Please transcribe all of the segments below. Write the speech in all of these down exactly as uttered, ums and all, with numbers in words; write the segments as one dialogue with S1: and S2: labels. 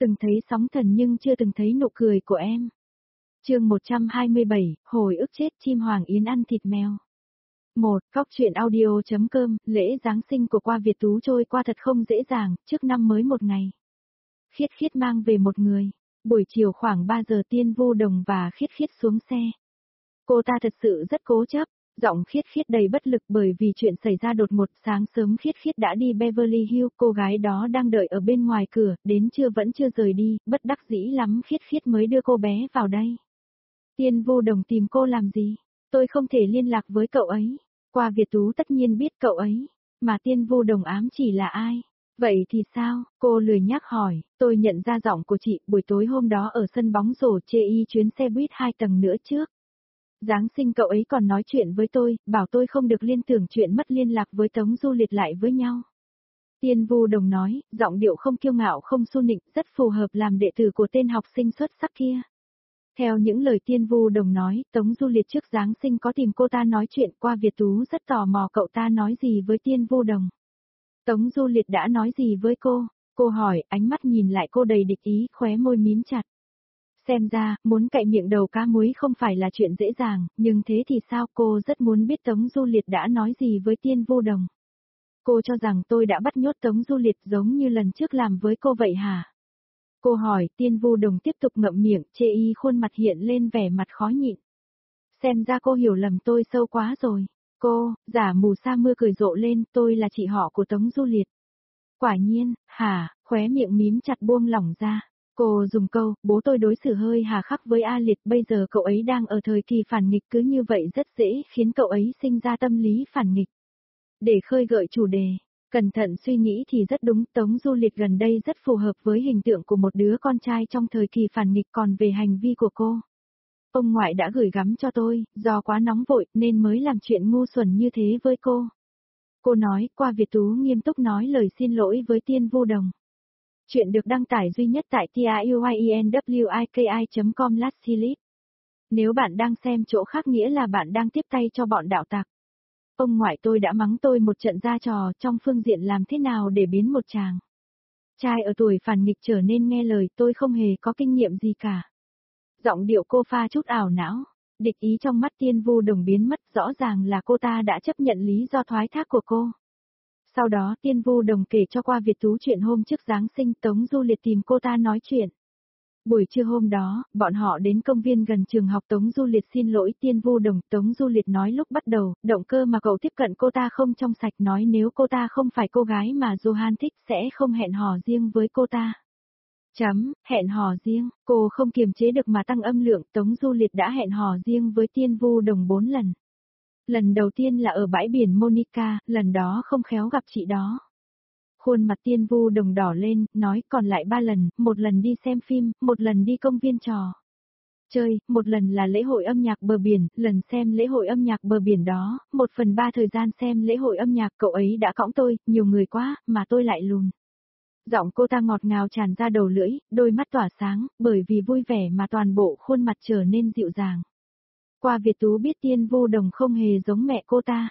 S1: Từng thấy sóng thần nhưng chưa từng thấy nụ cười của em. Chương một trăm hai mươi bảy, hồi ức chết chim hoàng yến ăn thịt mèo. một. Góc truyện audio.com, lễ Giáng sinh của Qua Việt Tú trôi qua thật không dễ dàng, trước năm mới một ngày. Khiết Khiết mang về một người. Buổi chiều khoảng ba giờ Tiên Vu Đồng và Khiết Khiết xuống xe. Cô ta thật sự rất cố chấp, giọng Khiết Khiết đầy bất lực bởi vì chuyện xảy ra đột ngột. Sáng sớm Khiết Khiết đã đi Beverly Hills, cô gái đó đang đợi ở bên ngoài cửa, đến trưa vẫn chưa rời đi, bất đắc dĩ lắm Khiết Khiết mới đưa cô bé vào đây. Tiên Vu Đồng tìm cô làm gì? Tôi không thể liên lạc với cậu ấy. Qua Việt Tú tất nhiên biết cậu ấy, mà Tiên Vu Đồng ám chỉ là ai? Vậy thì sao? Cô lười nhác hỏi. Tôi nhận ra giọng của chị buổi tối hôm đó ở sân bóng rổ chê y chuyến xe buýt hai tầng nữa trước. Giáng sinh cậu ấy còn nói chuyện với tôi, bảo tôi không được liên tưởng chuyện mất liên lạc với Tống Du Liệt lại với nhau. Tiên Vu Đồng nói, giọng điệu không kiêu ngạo không xu nịnh, rất phù hợp làm đệ tử của tên học sinh xuất sắc kia. Theo những lời Tiên Vu Đồng nói, Tống Du Liệt trước Giáng sinh có tìm cô ta nói chuyện. Qua Việt Tú rất tò mò cậu ta nói gì với Tiên Vu Đồng. Tống Du Liệt đã nói gì với cô? Cô hỏi, ánh mắt nhìn lại cô đầy địch ý, khóe môi mím chặt. Xem ra, muốn cạy miệng đầu cá muối không phải là chuyện dễ dàng, nhưng thế thì sao? Cô rất muốn biết Tống Du Liệt đã nói gì với Tiên Vu Đồng. Cô cho rằng tôi đã bắt nhốt Tống Du Liệt giống như lần trước làm với cô vậy hả? Cô hỏi. Tiên Vu Đồng tiếp tục ngậm miệng, chê y khuôn mặt hiện lên vẻ mặt khó nhịn. Xem ra cô hiểu lầm tôi sâu quá rồi. Cô, giả mù sa mưa cười rộ lên, tôi là chị họ của Tống Du Liệt. Quả nhiên, hả, khóe miệng mím chặt buông lỏng ra. Cô dùng câu, bố tôi đối xử hơi hà khắc với A Liệt, bây giờ cậu ấy đang ở thời kỳ phản nghịch, cứ như vậy rất dễ khiến cậu ấy sinh ra tâm lý phản nghịch. Để khơi gợi chủ đề, cẩn thận suy nghĩ thì rất đúng, Tống Du Liệt gần đây rất phù hợp với hình tượng của một đứa con trai trong thời kỳ phản nghịch. Còn về hành vi của cô, ông ngoại đã gửi gắm cho tôi, do quá nóng vội nên mới làm chuyện ngu xuẩn như thế với cô. Cô nói. Qua Việt Tú nghiêm túc nói lời xin lỗi với Tiên Vu Đồng. Chuyện được đăng tải duy nhất tại truyenwiki chấm com slash slip. Nếu bạn đang xem chỗ khác nghĩa là bạn đang tiếp tay cho bọn đạo tặc. Ông ngoại tôi đã mắng tôi một trận ra trò trong phương diện làm thế nào để biến một chàng trai ở tuổi phản nghịch trở nên nghe lời. Tôi không hề có kinh nghiệm gì cả. Giọng điệu cô pha chút ảo não. Địch ý trong mắt Tiên Vu Đồng biến mất, rõ ràng là cô ta đã chấp nhận lý do thoái thác của cô. Sau đó Tiên Vu Đồng kể cho Qua Việt Tú chuyện hôm trước Giáng sinh Tống Du Liệt tìm cô ta nói chuyện. Buổi trưa hôm đó, bọn họ đến công viên gần trường học. Tống Du Liệt xin lỗi Tiên Vu Đồng. Tống Du Liệt nói lúc bắt đầu, động cơ mà cậu tiếp cận cô ta không trong sạch, nói nếu cô ta không phải cô gái mà Johan thích sẽ không hẹn hò riêng với cô ta. Chấm, hẹn hò riêng, cô không kiềm chế được mà tăng âm lượng. Tống Du Liệt đã hẹn hò riêng với Tiên Vu Đồng bốn lần. Lần đầu tiên là ở bãi biển Monica, lần đó không khéo gặp chị đó. Khuôn mặt Tiên Vu Đồng đỏ lên, nói còn lại ba lần, một lần đi xem phim, một lần đi công viên trò chơi, một lần là lễ hội âm nhạc bờ biển. Lần xem lễ hội âm nhạc bờ biển đó, một phần ba thời gian xem lễ hội âm nhạc cậu ấy đã cõng tôi, nhiều người quá, mà tôi lại lùn. Giọng cô ta ngọt ngào tràn ra đầu lưỡi, đôi mắt tỏa sáng, bởi vì vui vẻ mà toàn bộ khuôn mặt trở nên dịu dàng. Qua Việt Tú biết Tiên Vu Đồng không hề giống mẹ cô ta.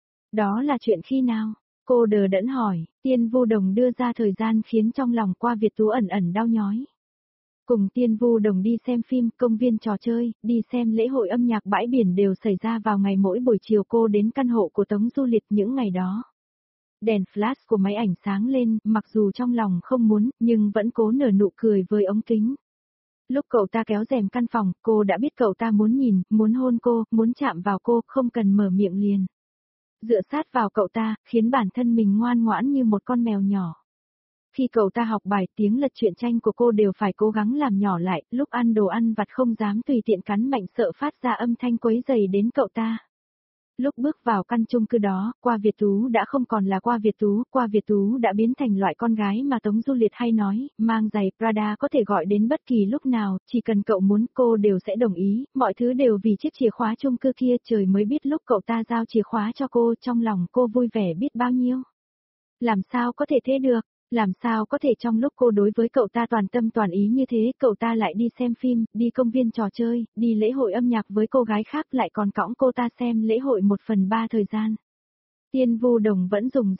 S1: Đó là chuyện khi nào? Cô đờ đẫn hỏi. Tiên Vu Đồng đưa ra thời gian khiến trong lòng Qua Việt Tú ẩn ẩn đau nhói. Cùng Tiên Vu Đồng đi xem phim, công viên trò chơi, đi xem lễ hội âm nhạc bãi biển đều xảy ra vào ngày mỗi buổi chiều cô đến căn hộ của Tống Du Liệt những ngày đó. Đèn flash của máy ảnh sáng lên, mặc dù trong lòng không muốn, nhưng vẫn cố nở nụ cười với ống kính. Lúc cậu ta kéo rèm căn phòng, cô đã biết cậu ta muốn nhìn, muốn hôn cô, muốn chạm vào cô, không cần mở miệng liền. Dựa sát vào cậu ta, khiến bản thân mình ngoan ngoãn như một con mèo nhỏ. Khi cậu ta học bài, tiếng lật truyện tranh của cô đều phải cố gắng làm nhỏ lại, lúc ăn đồ ăn vặt không dám tùy tiện cắn mạnh sợ phát ra âm thanh quấy rầy đến cậu ta. Lúc bước vào căn chung cư đó, Qua Việt Tú đã không còn là Qua Việt Tú, Qua Việt Tú đã biến thành loại con gái mà Tống Du Liệt hay nói, mang giày Prada có thể gọi đến bất kỳ lúc nào, chỉ cần cậu muốn cô đều sẽ đồng ý, mọi thứ đều vì chiếc chìa khóa chung cư kia. Trời mới biết lúc cậu ta giao chìa khóa cho cô, trong lòng cô vui vẻ biết bao nhiêu. Làm sao có thể thế được? Làm sao có thể trong lúc cô đối với cậu ta toàn tâm toàn ý như thế, cậu ta lại đi xem phim, đi công viên trò chơi, đi lễ hội âm nhạc với cô gái khác, lại còn cõng cô ta xem lễ hội một phần ba thời gian. Tiên Vu Đồng vẫn dùng giọng,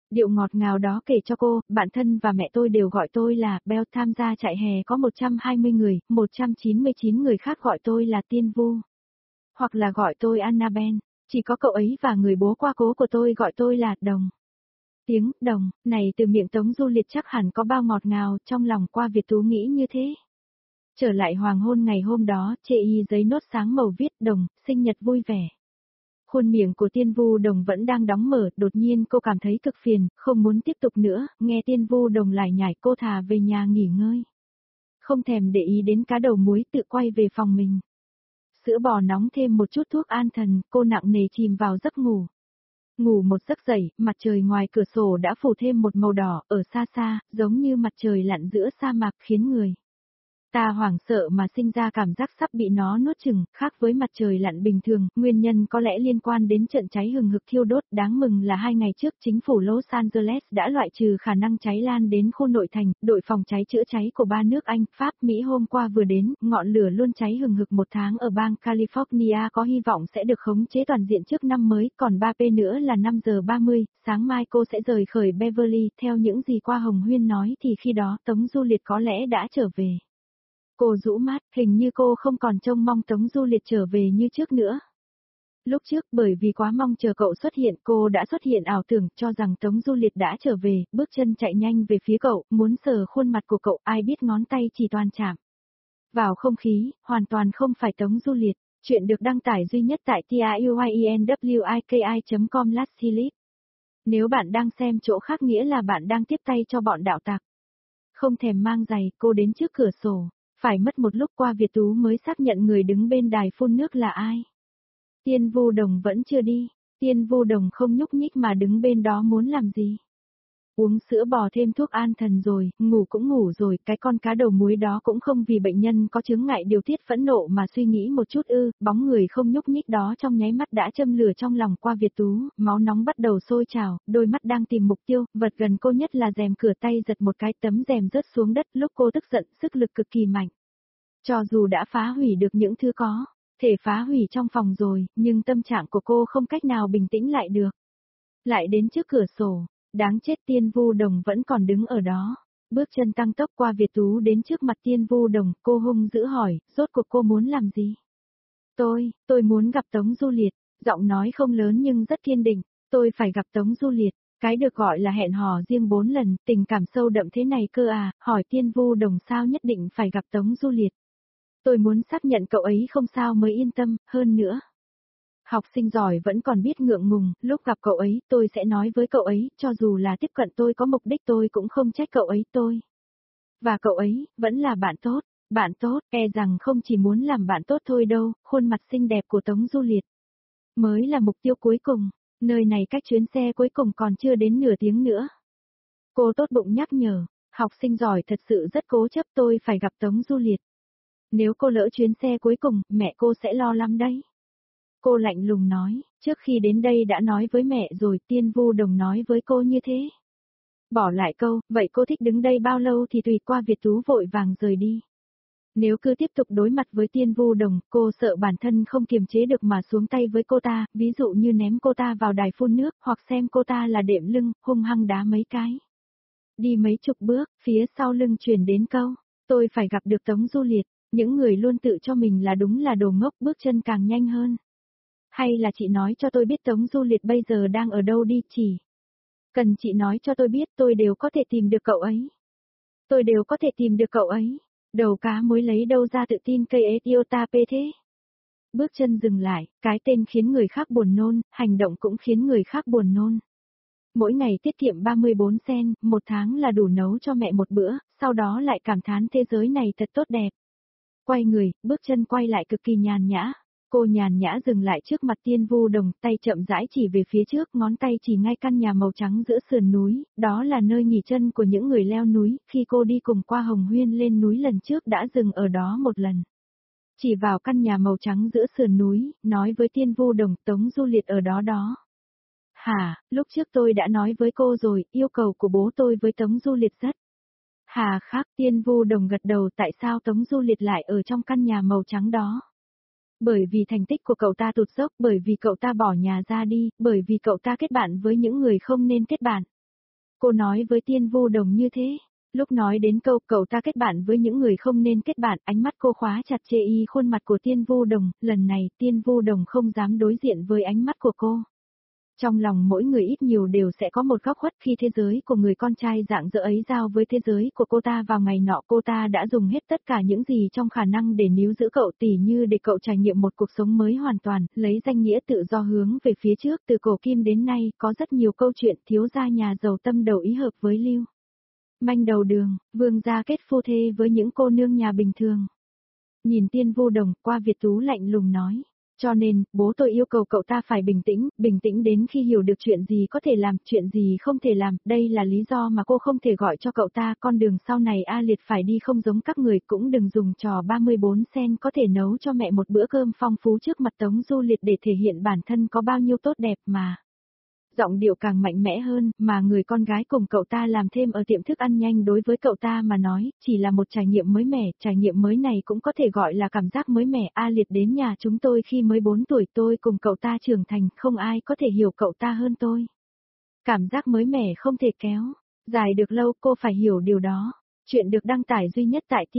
S1: Điệu ngọt ngào đó kể cho cô, bạn thân và mẹ tôi đều gọi tôi là Bell, tham gia trại hè có một trăm hai mươi người, một trăm chín mươi chín người khác gọi tôi là Tiên Vu. Hoặc là gọi tôi Annabelle, chỉ có cậu ấy và người bố qua cố của tôi gọi tôi là Đồng. Tiếng Đồng này từ miệng Tống Du Liệt chắc hẳn có bao ngọt ngào, trong lòng Qua Việt Tú nghĩ như thế. Trở lại hoàng hôn ngày hôm đó, chê y giấy nốt sáng màu viết Đồng, sinh nhật vui vẻ. Khuôn miệng của Tiên Vu Đồng vẫn đang đóng mở, đột nhiên cô cảm thấy cực phiền, không muốn tiếp tục nữa, nghe Tiên Vu Đồng lải nhải cô thà về nhà nghỉ ngơi. Không thèm để ý đến cá đầu muối tự quay về phòng mình. Sữa bò nóng thêm một chút thuốc an thần, cô nặng nề chìm vào giấc ngủ. Ngủ một giấc dậy, mặt trời ngoài cửa sổ đã phủ thêm một màu đỏ, ở xa xa, giống như mặt trời lặn giữa sa mạc khiến người ta hoảng sợ mà sinh ra cảm giác sắp bị nó nuốt chửng, khác với mặt trời lặn bình thường, nguyên nhân có lẽ liên quan đến trận cháy hừng hực thiêu đốt. Đáng mừng là hai ngày trước chính phủ Los Angeles đã loại trừ khả năng cháy lan đến khu nội thành, đội phòng cháy chữa cháy của ba nước Anh, Pháp, Mỹ hôm qua vừa đến, ngọn lửa luôn cháy hừng hực một tháng ở bang California có hy vọng sẽ được khống chế toàn diện trước năm mới, còn ba P nữa là năm giờ ba mươi, sáng mai cô sẽ rời khỏi Beverly, theo những gì Qua Hồng Huyên nói thì khi đó Tống Du Liệt có lẽ đã trở về. Cô rũ mắt, hình như cô không còn trông mong Tống Du Liệt trở về như trước nữa. Lúc trước bởi vì quá mong chờ cậu xuất hiện, cô đã xuất hiện ảo tưởng cho rằng Tống Du Liệt đã trở về, bước chân chạy nhanh về phía cậu, muốn sờ khuôn mặt của cậu, ai biết ngón tay chỉ toàn chạm vào không khí, hoàn toàn không phải Tống Du Liệt. Chuyện được đăng tải duy nhất tại truyện.wiki chấm com slash slip. Nếu bạn đang xem chỗ khác nghĩa là bạn đang tiếp tay cho bọn đạo tặc. Không thèm mang giày, cô đến trước cửa sổ. Phải mất một lúc Qua Việt Tú mới xác nhận người đứng bên đài phun nước là ai. Tiên Vu Đồng vẫn chưa đi, Tiên Vu Đồng không nhúc nhích mà đứng bên đó muốn làm gì. Uống sữa bò thêm thuốc an thần rồi, ngủ cũng ngủ rồi, cái con cá đầu muối đó cũng không vì bệnh nhân có chướng ngại điều tiết phẫn nộ mà suy nghĩ một chút ư, bóng người không nhúc nhích đó trong nháy mắt đã châm lửa trong lòng Qua Việt Tú, máu nóng bắt đầu sôi trào, đôi mắt đang tìm mục tiêu, vật gần cô nhất là rèm cửa, tay giật một cái, tấm rèm rớt xuống đất, lúc cô tức giận, sức lực cực kỳ mạnh. Cho dù đã phá hủy được những thứ có thể phá hủy trong phòng rồi, nhưng tâm trạng của cô không cách nào bình tĩnh lại được. Lại đến trước cửa sổ, đáng chết, Tiên Vu Đồng vẫn còn đứng ở đó. Bước chân tăng tốc Qua Việt Tú đến trước mặt Tiên Vu Đồng, cô hung dữ hỏi, rốt cuộc cô muốn làm gì? Tôi, tôi muốn gặp Tống Du Liệt, giọng nói không lớn nhưng rất kiên định, tôi phải gặp Tống Du Liệt, cái được gọi là hẹn hò riêng bốn lần, tình cảm sâu đậm thế này cơ à, hỏi Tiên Vu Đồng sao nhất định phải gặp Tống Du Liệt. Tôi muốn xác nhận cậu ấy không sao mới yên tâm, hơn nữa. Học sinh giỏi vẫn còn biết ngượng ngùng, lúc gặp cậu ấy tôi sẽ nói với cậu ấy, cho dù là tiếp cận tôi có mục đích tôi cũng không trách cậu ấy tôi. Và cậu ấy, vẫn là bạn tốt, bạn tốt, e rằng không chỉ muốn làm bạn tốt thôi đâu, khuôn mặt xinh đẹp của Tống Du Liệt. Mới là mục tiêu cuối cùng, nơi này cách chuyến xe cuối cùng còn chưa đến nửa tiếng nữa. Cô tốt bụng nhắc nhở, học sinh giỏi thật sự rất cố chấp, tôi phải gặp Tống Du Liệt. Nếu cô lỡ chuyến xe cuối cùng, mẹ cô sẽ lo lắm đấy. Cô lạnh lùng nói, trước khi đến đây đã nói với mẹ rồi, Tiên Vu Đồng nói với cô như thế. Bỏ lại câu, vậy cô thích đứng đây bao lâu thì tùy. Qua Việt Tú vội vàng rời đi. Nếu cứ tiếp tục đối mặt với Tiên Vu Đồng, cô sợ bản thân không kiềm chế được mà xuống tay với cô ta, ví dụ như ném cô ta vào đài phun nước, hoặc xem cô ta là đệm lưng, hung hăng đá mấy cái. Đi mấy chục bước, phía sau lưng truyền đến câu, tôi phải gặp được Tống Du Liệt. Những người luôn tự cho mình là đúng là đồ ngốc, bước chân càng nhanh hơn. Hay là chị nói cho tôi biết Tống Du Liệt bây giờ đang ở đâu đi, chỉ cần chị nói cho tôi biết tôi đều có thể tìm được cậu ấy. Tôi đều có thể tìm được cậu ấy. Đầu cá muối lấy đâu ra tự tin cây Etiota P thế? Bước chân dừng lại, cái tên khiến người khác buồn nôn, hành động cũng khiến người khác buồn nôn. Mỗi ngày tiết kiệm ba mươi bốn sen, một tháng là đủ nấu cho mẹ một bữa, sau đó lại cảm thán thế giới này thật tốt đẹp. Quay người, bước chân quay lại cực kỳ nhàn nhã. Cô nhàn nhã dừng lại trước mặt Tiên Vu Đồng, tay chậm rãi chỉ về phía trước, ngón tay chỉ ngay căn nhà màu trắng giữa sườn núi, đó là nơi nghỉ chân của những người leo núi, khi cô đi cùng Qua Hồng Huyên lên núi lần trước đã dừng ở đó một lần. Chỉ vào căn nhà màu trắng giữa sườn núi, nói với Tiên Vu Đồng, Tống Du Liệt ở đó đó. Hả, lúc trước tôi đã nói với cô rồi, yêu cầu của bố tôi với Tống Du Liệt rất hà khắc. Tiên Vu Đồng gật đầu, tại sao Tống Du Liệt lại ở trong căn nhà màu trắng đó? Bởi vì thành tích của cậu ta tụt dốc, bởi vì cậu ta bỏ nhà ra đi, bởi vì cậu ta kết bạn với những người không nên kết bạn. Cô nói với Tiên Vu Đồng như thế. Lúc nói đến câu cậu ta kết bạn với những người không nên kết bạn, ánh mắt cô khóa chặt chê y khuôn mặt của Tiên Vu Đồng, lần này Tiên Vu Đồng không dám đối diện với ánh mắt của cô. Trong lòng mỗi người ít nhiều đều sẽ có một góc khuất khi thế giới của người con trai dạng dỡ ấy giao với thế giới của cô ta vào ngày nọ cô ta đã dùng hết tất cả những gì trong khả năng để níu giữ cậu tỉ như để cậu trải nghiệm một cuộc sống mới hoàn toàn, lấy danh nghĩa tự do hướng về phía trước từ cổ kim đến nay có rất nhiều câu chuyện thiếu gia nhà giàu tâm đầu ý hợp với lưu manh đầu đường, vương gia kết phu thê với những cô nương nhà bình thường. Nhìn Tiên Vu Đồng qua Việt Tú lạnh lùng nói. Cho nên, bố tôi yêu cầu cậu ta phải bình tĩnh, bình tĩnh đến khi hiểu được chuyện gì có thể làm, chuyện gì không thể làm, đây là lý do mà cô không thể gọi cho cậu ta, con đường sau này A Liệt phải đi không giống các người, cũng đừng dùng trò ba mươi bốn sen có thể nấu cho mẹ một bữa cơm phong phú trước mặt Tống Du Liệt để thể hiện bản thân có bao nhiêu tốt đẹp mà. Giọng điệu càng mạnh mẽ hơn, mà người con gái cùng cậu ta làm thêm ở tiệm thức ăn nhanh đối với cậu ta mà nói, chỉ là một trải nghiệm mới mẻ, trải nghiệm mới này cũng có thể gọi là cảm giác mới mẻ. A Liệt đến nhà chúng tôi khi mới bốn tuổi, tôi cùng cậu ta trưởng thành, không ai có thể hiểu cậu ta hơn tôi. Cảm giác mới mẻ không thể kéo dài được lâu, cô phải hiểu điều đó. Chuyện được đăng tải duy nhất tại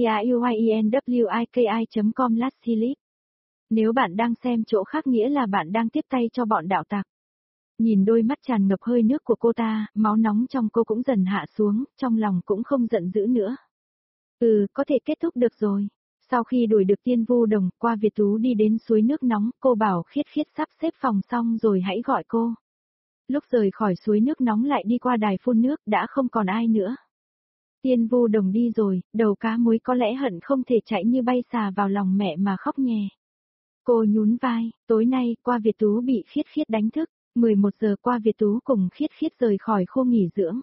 S1: truyện.wiki chấm com slash Nếu bạn đang xem chỗ khác nghĩa là bạn đang tiếp tay cho bọn đạo tặc. Nhìn đôi mắt tràn ngập hơi nước của cô ta, máu nóng trong cô cũng dần hạ xuống, trong lòng cũng không giận dữ nữa. Ừ, có thể kết thúc được rồi. Sau khi đuổi được Tiên Vu Đồng, qua Việt Tú đi đến suối nước nóng, cô bảo Khiết Khiết sắp xếp phòng xong rồi hãy gọi cô. Lúc rời khỏi suối nước nóng lại đi qua đài phun nước, đã không còn ai nữa. Tiên Vu Đồng đi rồi, đầu cá muối có lẽ hận không thể chạy như bay xà vào lòng mẹ mà khóc nhè. Cô nhún vai, tối nay, qua Việt Tú bị Khiết Khiết đánh thức. mười một giờ qua Việt Tú cùng Khiết Khiết rời khỏi khu nghỉ dưỡng.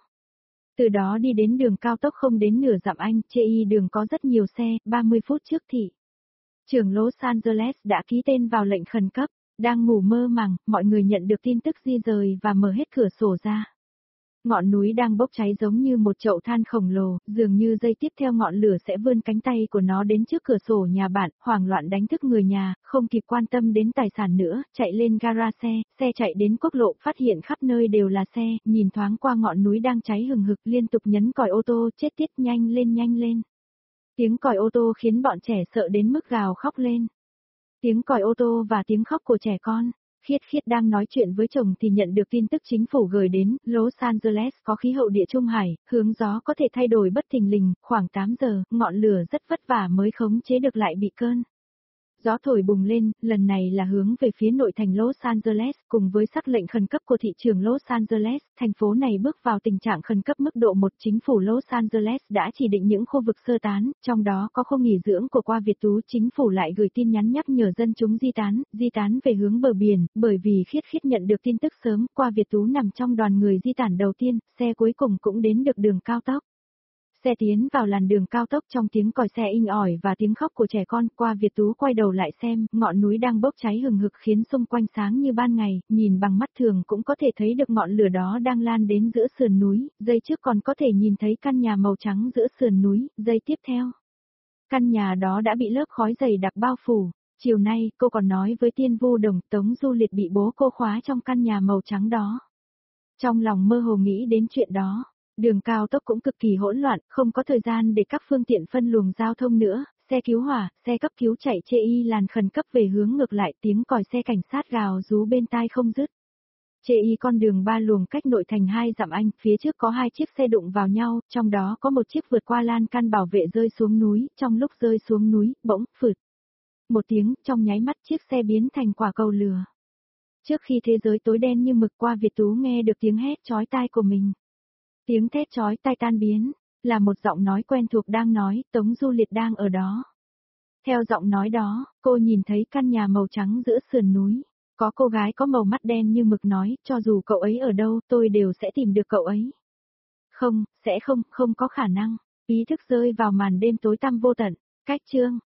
S1: Từ đó đi đến đường cao tốc không đến nửa dặm Anh, chê y đường có rất nhiều xe, ba mươi phút trước thị. Trưởng Los Angeles đã ký tên vào lệnh khẩn cấp, đang ngủ mơ màng, mọi người nhận được tin tức di rời và mở hết cửa sổ ra. Ngọn núi đang bốc cháy giống như một chậu than khổng lồ, dường như giây tiếp theo ngọn lửa sẽ vươn cánh tay của nó đến trước cửa sổ nhà bạn, hoảng loạn đánh thức người nhà, không kịp quan tâm đến tài sản nữa, chạy lên gara xe, xe chạy đến quốc lộ, phát hiện khắp nơi đều là xe, nhìn thoáng qua ngọn núi đang cháy hừng hực, liên tục nhấn còi ô tô, chết tiết, nhanh lên nhanh lên. Tiếng còi ô tô khiến bọn trẻ sợ đến mức gào khóc lên. Tiếng còi ô tô và tiếng khóc của trẻ con. Khiết Khiết đang nói chuyện với chồng thì nhận được tin tức chính phủ gửi đến, Los Angeles có khí hậu địa trung hải, hướng gió có thể thay đổi bất thình lình, khoảng tám giờ, ngọn lửa rất vất vả mới khống chế được lại bị cơn. Gió thổi bùng lên, lần này là hướng về phía nội thành Los Angeles, cùng với sắc lệnh khẩn cấp của thị trường Los Angeles, thành phố này bước vào tình trạng khẩn cấp mức độ một. Chính phủ Los Angeles đã chỉ định những khu vực sơ tán, trong đó có khu nghỉ dưỡng của qua Việt Tú. Chính phủ lại gửi tin nhắn nhắc nhở dân chúng di tán, di tán về hướng bờ biển, bởi vì Khiết Khiết nhận được tin tức sớm, qua Việt Tú nằm trong đoàn người di tản đầu tiên, xe cuối cùng cũng đến được đường cao tốc. Xe tiến vào làn đường cao tốc trong tiếng còi xe inh ỏi và tiếng khóc của trẻ con, qua Việt Tú quay đầu lại xem, ngọn núi đang bốc cháy hừng hực khiến xung quanh sáng như ban ngày, nhìn bằng mắt thường cũng có thể thấy được ngọn lửa đó đang lan đến giữa sườn núi, giây trước còn có thể nhìn thấy căn nhà màu trắng giữa sườn núi, giây tiếp theo. Căn nhà đó đã bị lớp khói dày đặc bao phủ, chiều nay cô còn nói với Tiên Vu Đồng Tống Du Liệt bị bố cô khóa trong căn nhà màu trắng đó. Trong lòng mơ hồ nghĩ đến chuyện đó. Đường cao tốc cũng cực kỳ hỗn loạn, không có thời gian để các phương tiện phân luồng giao thông nữa, xe cứu hỏa, xe cấp cứu chạy chê y làn khẩn cấp về hướng ngược lại, tiếng còi xe cảnh sát gào rú bên tai không dứt. Chê y con đường ba luồng cách nội thành hai dặm Anh, phía trước có hai chiếc xe đụng vào nhau, trong đó có một chiếc vượt qua lan can bảo vệ rơi xuống núi, trong lúc rơi xuống núi, bỗng, phụt. Một tiếng, trong nháy mắt chiếc xe biến thành quả cầu lửa. Trước khi thế giới tối đen như mực, qua Việt Tú nghe được tiếng hét chói tai của mình. Tiếng thét chói tai tan biến, là một giọng nói quen thuộc đang nói, Tống Du Liệt đang ở đó. Theo giọng nói đó, cô nhìn thấy căn nhà màu trắng giữa sườn núi, có cô gái có màu mắt đen như mực nói, cho dù cậu ấy ở đâu, tôi đều sẽ tìm được cậu ấy. Không, sẽ không, không có khả năng, ý thức rơi vào màn đêm tối tăm vô tận, cách chương.